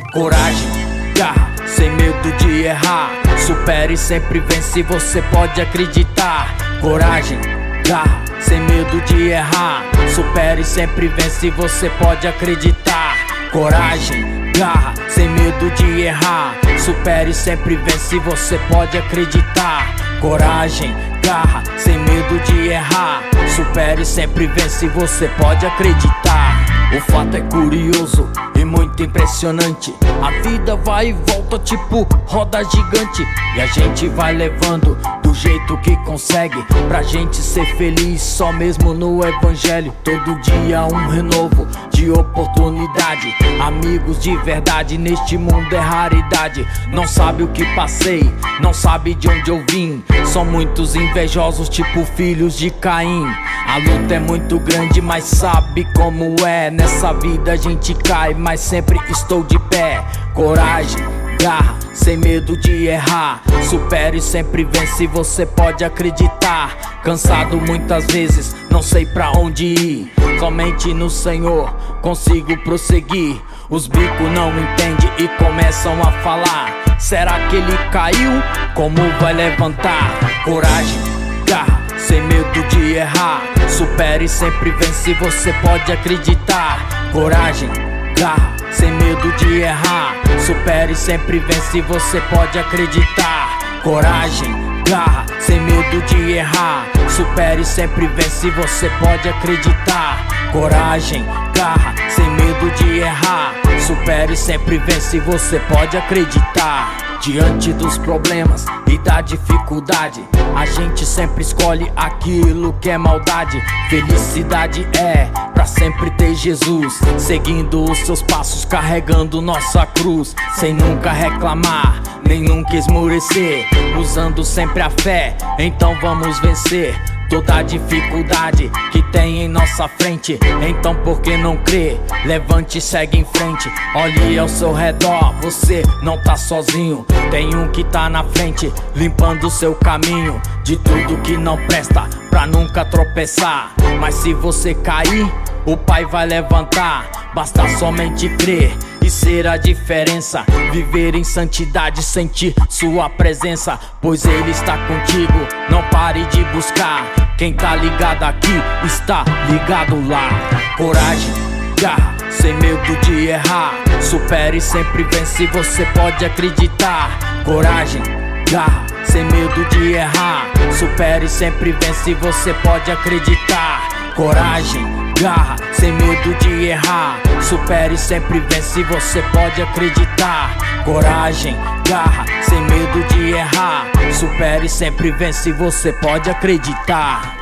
Coragem, garra, sem medo de errar. Supere e sempre vence, você pode acreditar. Coragem, garra, sem medo de errar. Supere e sempre vence, você pode acreditar. Coragem, garra, sem medo de errar. Supere e sempre vence, você pode acreditar. Coragem, garra, sem medo de errar. Supere e sempre vence, você pode acreditar. O fato é curioso e muito impressionante. A vida vai e volta tipo roda gigante, e a gente vai levando do jeito que consegue, pra gente ser feliz só mesmo no evangelho. Todo dia um renovo de oportunidade. Amigos de verdade neste mundo é raridade. Não sabe o que passei, não sabe de onde eu vim. São muitos invejosos tipo filhos de Caim. A luta é muito grande, mas sabe como é. Nessa vida a gente cai, mas sempre estou de pé. Coragem, garra, sem medo de errar. Supere e sempre vence, você pode acreditar. Cansado muitas vezes, não sei pra onde ir. Somente no Senhor consigo prosseguir. Os bicos não entendem e começam a falar: será que ele caiu? Como vai levantar? Coragem, garra, sem medo de errar. Supere e sempre vence, você pode acreditar. Coragem, garra, sem medo de errar. Supere e sempre vence, você pode acreditar. Coragem, garra, sem medo de errar. Supere e sempre vence, você pode acreditar. Coragem, garra, sem medo de errar. Supere e sempre vence, você pode acreditar. Diante dos problemas e da dificuldade, a gente sempre escolhe aquilo que é maldade. Felicidade é pra sempre ter Jesus, seguindo os seus passos, carregando nossa cruz, sem nunca reclamar, nem nunca esmorecer, usando sempre a fé, então vamos vencer toda a dificuldade que tem em nossa frente. Então por que não crer? Levante e segue em frente. Olhe ao seu redor, você não tá sozinho. Tem um que tá na frente, limpando o seu caminho de tudo que não presta, pra nunca tropeçar. Mas se você cair, o Pai vai levantar. Basta somente crer e ser a diferença. Viver em santidade, sentir sua presença, pois Ele está contigo, não pare de buscar. Quem tá ligado aqui, está ligado lá. Coragem, garra, sem medo de errar. Supere e sempre vence, você pode acreditar. Coragem, garra, sem medo de errar. Supere e sempre vence, você pode acreditar. Coragem, garra, sem medo de errar. Supere e sempre vence, você pode acreditar. Coragem, garra, sem medo de errar. Supere e sempre vence, você pode acreditar.